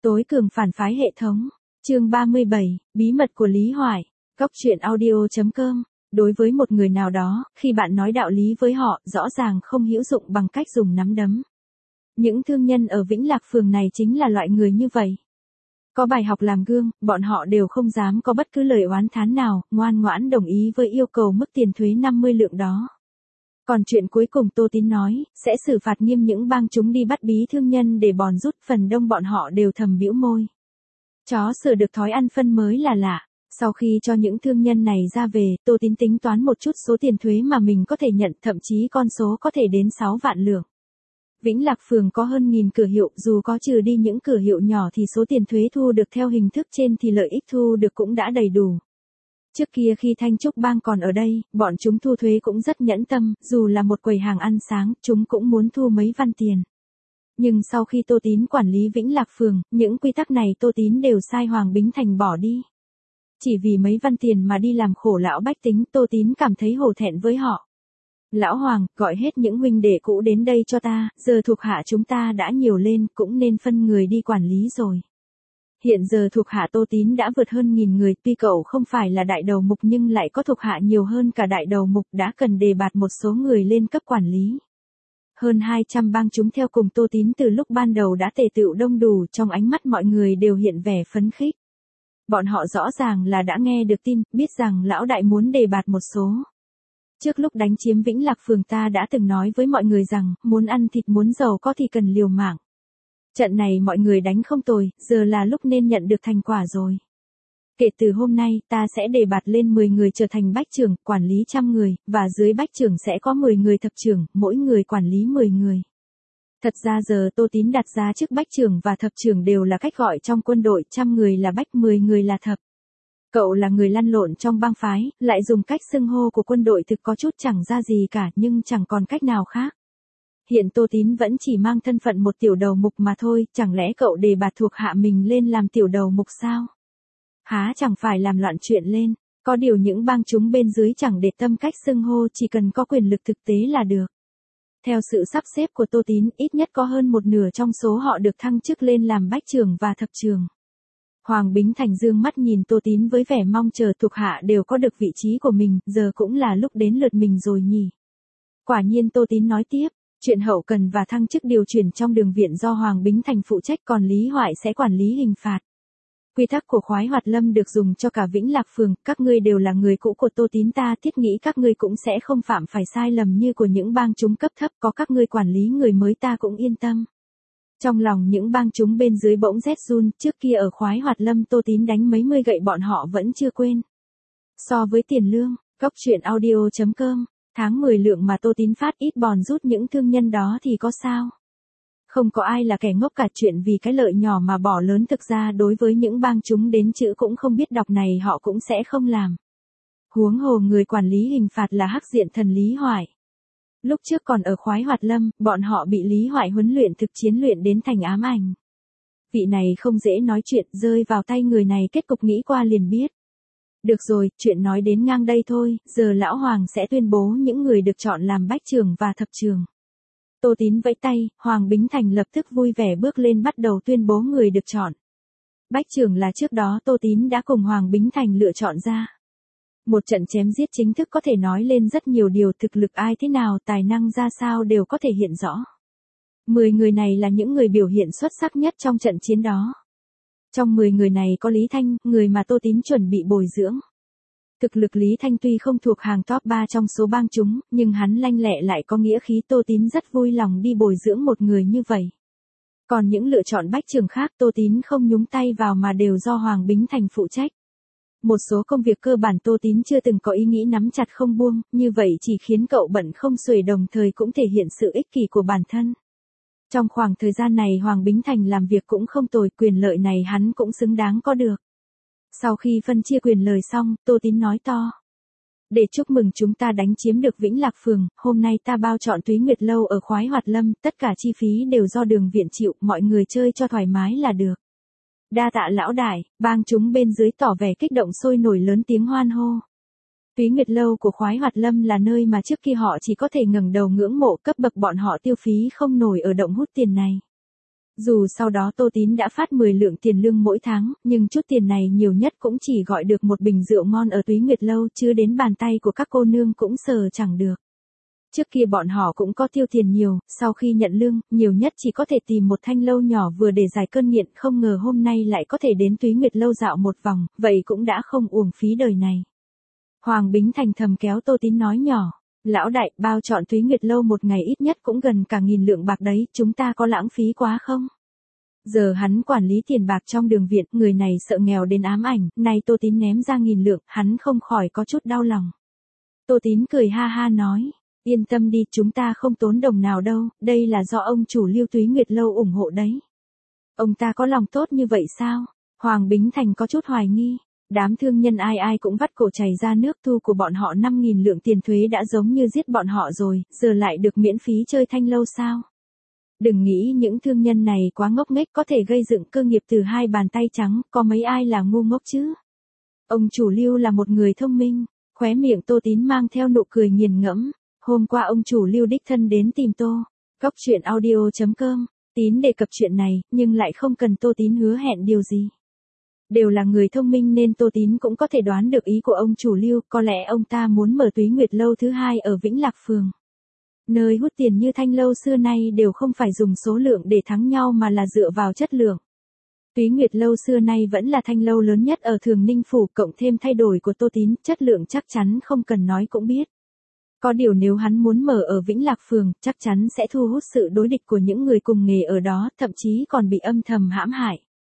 Tối cường phản phái hệ thống. Chương 37, bí mật của Lý Hoài. Góc truyện audio.com. Đối với một người nào đó, khi bạn nói đạo lý với họ, rõ ràng không hữu dụng bằng cách dùng nắm đấm. Những thương nhân ở Vĩnh Lạc Phường này chính là loại người như vậy. Có bài học làm gương, bọn họ đều không dám có bất cứ lời oán thán nào, ngoan ngoãn đồng ý với yêu cầu mức tiền thuế 50 lượng đó. Còn chuyện cuối cùng Tô Tín nói, sẽ xử phạt nghiêm những bang chúng đi bắt bí thương nhân để bòn rút, phần đông bọn họ đều thầm bĩu môi. Chó sửa được thói ăn phân mới là lạ. Sau khi cho những thương nhân này ra về, Tô Tín tính toán một chút số tiền thuế mà mình có thể nhận, thậm chí con số có thể đến 6 vạn lượng. Vĩnh Lạc Phường có hơn 1000 cửa hiệu, dù có trừ đi những cửa hiệu nhỏ thì số tiền thuế thu được theo hình thức trên thì lợi ích thu được cũng đã đầy đủ. Trước kia khi Thanh Trúc Bang còn ở đây, bọn chúng thu thuế cũng rất nhẫn tâm, dù là một quầy hàng ăn sáng, chúng cũng muốn thu mấy văn tiền. Nhưng sau khi Tô Tín quản lý Vĩnh Lạc Phường, những quy tắc này Tô Tín đều sai Hoàng Bính Thành bỏ đi. Chỉ vì mấy văn tiền mà đi làm khổ lão bách tính, Tô Tín cảm thấy hổ thẹn với họ. Lão Hoàng, gọi hết những huynh đệ cũ đến đây cho ta, giờ thuộc hạ chúng ta đã nhiều lên, cũng nên phân người đi quản lý rồi. Hiện giờ thuộc hạ Tô Tín đã vượt hơn 1000 người, tuy cậu không phải là đại đầu mục nhưng lại có thuộc hạ nhiều hơn cả đại đầu mục, đã cần đề bạt một số người lên cấp quản lý. Hơn 200 bang chúng theo cùng Tô Tín từ lúc ban đầu đã tề tựu đông đủ, trong ánh mắt mọi người đều hiện vẻ phấn khích. Bọn họ rõ ràng là đã nghe được tin, biết rằng lão đại muốn đề bạt một số. Trước lúc đánh chiếm Vĩnh Lạc Phường ta đã từng nói với mọi người rằng, muốn ăn thịt muốn giàu có thì cần liều mạng. Trận này mọi người đánh không tồi, giờ là lúc nên nhận được thành quả rồi. Kể từ hôm nay, ta sẽ đề bạt lên 10 người trở thành bách trưởng, quản lý 100 người, và dưới bách trưởng sẽ có 10 người thập trưởng, mỗi người quản lý 10 người. Thật ra giờ Tô Tín đặt ra chức bách trưởng và thập trưởng đều là cách gọi trong quân đội, 100 người là bách, 10 người là thập. Cậu là người lăn lộn trong bang phái, lại dùng cách xưng hô của quân đội thực có chút chẳng ra gì cả, nhưng chẳng còn cách nào khác. Hiện Tô Tín vẫn chỉ mang thân phận một tiểu đầu mục mà thôi, chẳng lẽ cậu đề bạt thuộc hạ mình lên làm tiểu đầu mục sao? Há chẳng phải làm loạn chuyện lên, có điều những bang chúng bên dưới chẳng để tâm cách xưng hô, chỉ cần có quyền lực thực tế là được. Theo sự sắp xếp của Tô Tín, ít nhất có hơn một nửa trong số họ được thăng chức lên làm bách trưởng và thập trưởng. Hoàng Bính Thành dương mắt nhìn Tô Tín với vẻ mong chờ, thuộc hạ đều có được vị trí của mình, giờ cũng là lúc đến lượt mình rồi nhỉ. Quả nhiên Tô Tín nói tiếp, chuyện hậu cần và thăng chức điều chuyển trong đường viện do Hoàng Bính Thành phụ trách, còn Lý Hoài sẽ quản lý hình phạt. Quy tắc của Khoái Hoạt Lâm được dùng cho cả Vĩnh Lạc Phường, các ngươi đều là người cũ của Tô Tín, ta thiết nghĩ các ngươi cũng sẽ không phạm phải sai lầm như của những bang chúng cấp thấp, có các ngươi quản lý người mới ta cũng yên tâm. Trong lòng những bang chúng bên dưới bỗng rét run, trước kia ở Khoái Hoạt Lâm Tô Tín đánh mấy mươi gậy bọn họ vẫn chưa quên. So với tiền lương, góc truyện audio.com, tháng 10 lượng mà Tô Tín phát ít bòn rút những thương nhân đó thì có sao? Không có ai là kẻ ngốc cả, chuyện vì cái lợi nhỏ mà bỏ lớn thực ra đối với những bang chúng đến chữ cũng không biết đọc này họ cũng sẽ không làm. Huống hồ người quản lý hình phạt là hắc diện thần Lý Hoài. Lúc trước còn ở Khoái Hoạt Lâm, bọn họ bị Lý Hoài huấn luyện thực chiến luyện đến thành ám ảnh. Vị này không dễ nói chuyện, rơi vào tay người này kết cục nghĩ qua liền biết. Được rồi, chuyện nói đến ngang đây thôi, giờ Lão Hoàng sẽ tuyên bố những người được chọn làm bách trưởng và thập trưởng. Tô Tín vẫy tay, Hoàng Bính Thành lập tức vui vẻ bước lên bắt đầu tuyên bố người được chọn. Bách trưởng là trước đó Tô Tín đã cùng Hoàng Bính Thành lựa chọn ra. Một trận chém giết chính thức có thể nói lên rất nhiều điều, thực lực ai thế nào, tài năng ra sao đều có thể hiện rõ. 10 người này là những người biểu hiện xuất sắc nhất trong trận chiến đó. Trong 10 người này có Lý Thanh, người mà Tô Tín chuẩn bị bồi dưỡng. Thực lực Lý Thanh tuy không thuộc hàng top 3 trong số bang chúng, nhưng hắn lanh lẹ lại có nghĩa khí, Tô Tín rất vui lòng đi bồi dưỡng một người như vậy. Còn những lựa chọn bách trưởng khác Tô Tín không nhúng tay vào mà đều do Hoàng Bính Thành phụ trách. Một số công việc cơ bản Tô Tín chưa từng có ý nghĩ nắm chặt không buông, như vậy chỉ khiến cậu bận không xuể, đồng thời cũng thể hiện sự ích kỷ của bản thân. Trong khoảng thời gian này Hoàng Bính Thành làm việc cũng không tồi, quyền lợi này hắn cũng xứng đáng có được. Sau khi phân chia quyền lời xong, Tô Tín nói to. Để chúc mừng chúng ta đánh chiếm được Vĩnh Lạc Phường, hôm nay ta bao chọn Túy Nguyệt Lâu ở Khoái Hoạt Lâm, tất cả chi phí đều do đường viện chịu, mọi người chơi cho thoải mái là được. Đa tạ lão đại, bang chúng bên dưới tỏ vẻ kích động sôi nổi lớn tiếng hoan hô. Túy Nguyệt Lâu của Khoái Hoạt Lâm là nơi mà trước kia họ chỉ có thể ngẩng đầu ngưỡng mộ, cấp bậc bọn họ tiêu phí không nổi ở động hút tiền này. Dù sau đó Tô Tín đã phát 10 lượng tiền lương mỗi tháng, nhưng chút tiền này nhiều nhất cũng chỉ gọi được một bình rượu ngon ở Túy Nguyệt Lâu, chứ đến bàn tay của các cô nương cũng sờ chẳng được. Trước kia bọn họ cũng có tiêu tiền nhiều, sau khi nhận lương, nhiều nhất chỉ có thể tìm một thanh lâu nhỏ vừa để giải cơn nghiện, không ngờ hôm nay lại có thể đến Túy Nguyệt Lâu dạo một vòng, vậy cũng đã không uổng phí đời này. Hoàng Bính Thành thầm kéo Tô Tín nói nhỏ, lão đại, bao chọn Túy Nguyệt Lâu một ngày ít nhất cũng gần cả 1000 lượng bạc đấy, chúng ta có lãng phí quá không? Giờ hắn quản lý tiền bạc trong đường viện, người này sợ nghèo đến ám ảnh, nay Tô Tín ném ra 1000 lượng, hắn không khỏi có chút đau lòng. Tô Tín cười ha ha nói, yên tâm đi, chúng ta không tốn đồng nào đâu, đây là do ông chủ Lưu Túy Nguyệt Lâu ủng hộ đấy. Ông ta có lòng tốt như vậy sao? Hoàng Bính Thành có chút hoài nghi. Đám thương nhân ai ai cũng vắt cổ chảy ra nước, thu của bọn họ 5.000 lượng tiền thuế đã giống như giết bọn họ rồi, giờ lại được miễn phí chơi thanh lâu sao? Đừng nghĩ những thương nhân này quá ngốc nghếch có thể gây dựng cơ nghiệp từ hai bàn tay trắng, có mấy ai là ngu ngốc chứ? Ông chủ Lưu là một người thông minh, khóe miệng Tô Tín mang theo nụ cười nghiền ngẫm. Hôm qua ông chủ Lưu đích thân đến tìm Tô. Cóc truyện audio.com. Tín đề cập chuyện này, nhưng lại không cần Tô Tín hứa hẹn điều gì. Đều là người thông minh nên Tô Tín cũng có thể đoán được ý của ông chủ Lưu, có lẽ ông ta muốn mở Túy Nguyệt Lâu thứ hai ở Vĩnh Lạc Phường. Nơi hút tiền như thanh lâu xưa nay đều không phải dùng số lượng để thắng nhau mà là dựa vào chất lượng. Túy Nguyệt Lâu xưa nay vẫn là thanh lâu lớn nhất ở Thường Ninh Phủ, cộng thêm thay đổi của Tô Tín, chất lượng chắc chắn không cần nói cũng biết. Có điều nếu hắn muốn mở ở Vĩnh Lạc Phường, chắc chắn sẽ thu hút sự đối địch của những người cùng nghề ở đó, thậm chí còn bị âm thầm hãm hại.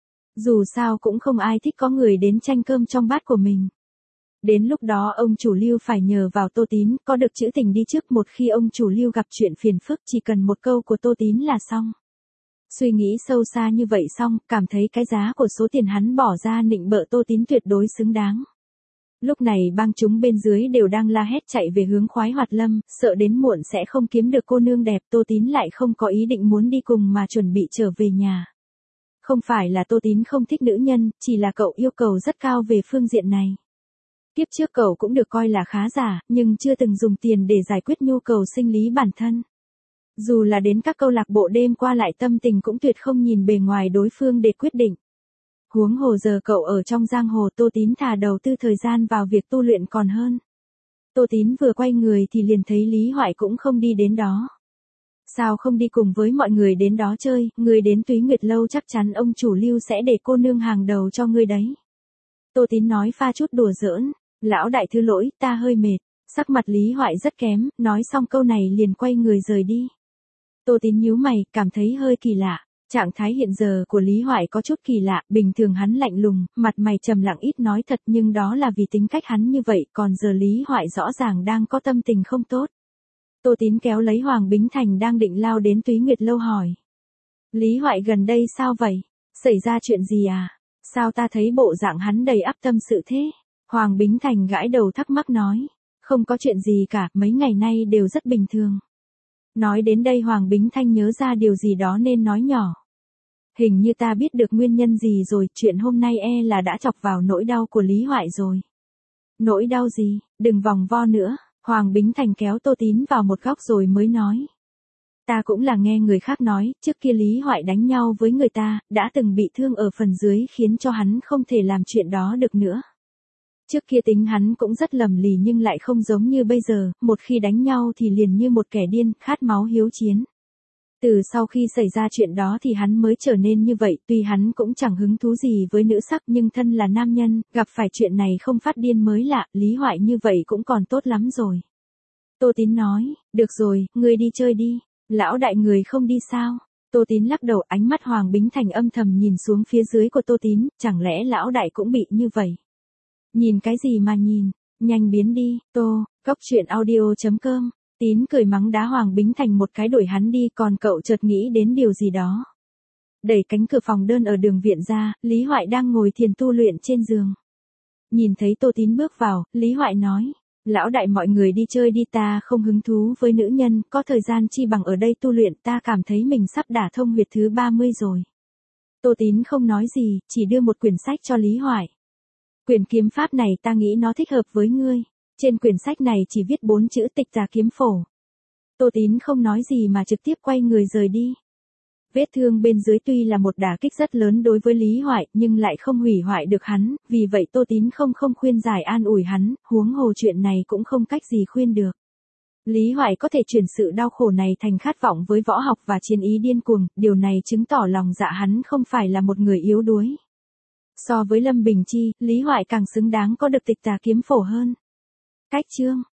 Dù sao cũng không ai thích có người đến tranh cơm trong bát của mình. Đến lúc đó ông chủ Lưu phải nhờ vào Tô Tín, có được chữ tình đi trước, một khi ông chủ Lưu gặp chuyện phiền phức chỉ cần một câu của Tô Tín là xong. Suy nghĩ sâu xa như vậy xong, cảm thấy cái giá của số tiền hắn bỏ ra nịnh bợ Tô Tín tuyệt đối xứng đáng. Lúc này bang chúng bên dưới đều đang la hét chạy về hướng Khoái Hoạt Lâm, sợ đến muộn sẽ không kiếm được cô nương đẹp, Tô Tín lại không có ý định muốn đi cùng mà chuẩn bị trở về nhà. Không phải là Tô Tín không thích nữ nhân, chỉ là cậu yêu cầu rất cao về phương diện này. Kiếp trước cậu cũng được coi là khá giả, nhưng chưa từng dùng tiền để giải quyết nhu cầu sinh lý bản thân. Dù là đến các câu lạc bộ đêm qua lại tâm tình cũng tuyệt không nhìn bề ngoài đối phương để quyết định. Huống hồ giờ cậu ở trong giang hồ, Tô Tín thà đầu tư thời gian vào việc tu luyện còn hơn. Tô Tín vừa quay người thì liền thấy Lý Hoại cũng không đi đến đó. Sao không đi cùng với mọi người đến đó chơi, người đến Túy Nguyệt Lâu chắc chắn ông chủ Lưu sẽ để cô nương hàng đầu cho ngươi đấy. Tô Tín nói pha chút đùa giỡn, lão đại thứ lỗi, ta hơi mệt. Sắc mặt Lý Hoại rất kém, nói xong câu này liền quay người rời đi. Tô Tín nhíu mày, cảm thấy hơi kỳ lạ. Trạng thái hiện giờ của Lý Hoại có chút kỳ lạ, bình thường hắn lạnh lùng, mặt mày trầm lặng ít nói thật, nhưng đó là vì tính cách hắn như vậy, còn giờ Lý Hoại rõ ràng đang có tâm tình không tốt. Tô Tín kéo lấy Hoàng Bính Thành đang định lao đến Túy Nguyệt Lâu hỏi. Lý Hoại gần đây sao vậy? Xảy ra chuyện gì à? Sao ta thấy bộ dạng hắn đầy ắp tâm sự thế? Hoàng Bính Thành gãi đầu thắc mắc nói. Không có chuyện gì cả, mấy ngày nay đều rất bình thường. Nói đến đây Hoàng Bính Thanh nhớ ra điều gì đó nên nói nhỏ. Hình như ta biết được nguyên nhân gì rồi, chuyện hôm nay là đã chọc vào nỗi đau của Lý Hoại rồi. Nỗi đau gì? Đừng vòng vo nữa. Hoàng Bính Thành kéo Tô Tín vào một góc rồi mới nói. Ta cũng là nghe người khác nói, trước kia Lý Hoại đánh nhau với người ta, đã từng bị thương ở phần dưới khiến cho hắn không thể làm chuyện đó được nữa. Trước kia tính hắn cũng rất lầm lì nhưng lại không giống như bây giờ, một khi đánh nhau thì liền như một kẻ điên, khát máu hiếu chiến. Từ sau khi xảy ra chuyện đó thì hắn mới trở nên như vậy, tuy hắn cũng chẳng hứng thú gì với nữ sắc nhưng thân là nam nhân, gặp phải chuyện này không phát điên mới lạ, Lý Hoại như vậy cũng còn tốt lắm rồi. Tô Tín nói, được rồi, ngươi đi chơi đi, lão đại người không đi sao? Tô Tín lắc đầu, ánh mắt Hoàng Bính Thành âm thầm nhìn xuống phía dưới của Tô Tín, chẳng lẽ lão đại cũng bị như vậy? Nhìn cái gì mà nhìn, nhanh biến đi, Tô, cóc truyện audio.com. Tín cười mắng đá Hoàng Bính Thành một cái đuổi hắn đi, còn cậu chợt nghĩ đến điều gì đó. Đẩy cánh cửa phòng đơn ở đường viện ra, Lý Hoại đang ngồi thiền tu luyện trên giường. Nhìn thấy Tô Tín bước vào, Lý Hoại nói, lão đại mọi người đi chơi đi, ta không hứng thú với nữ nhân, có thời gian chi bằng ở đây tu luyện, ta cảm thấy mình sắp đả thông huyệt thứ 30 rồi. Tô Tín không nói gì, chỉ đưa một quyển sách cho Lý Hoại. Quyển kiếm pháp này ta nghĩ nó thích hợp với ngươi. Trên quyển sách này chỉ viết 4 chữ Tịch Tà Kiếm Phổ. Tô Tín không nói gì mà trực tiếp quay người rời đi. Vết thương bên dưới tuy là một đả kích rất lớn đối với Lý Hoại, nhưng lại không hủy hoại được hắn, vì vậy Tô Tín không khuyên giải an ủi hắn, huống hồ chuyện này cũng không cách gì khuyên được. Lý Hoại có thể chuyển sự đau khổ này thành khát vọng với võ học và chiến ý điên cuồng, điều này chứng tỏ lòng dạ hắn không phải là một người yếu đuối. So với Lâm Bình Chi, Lý Hoại càng xứng đáng có được tịch tà kiếm phổ hơn. Cách chương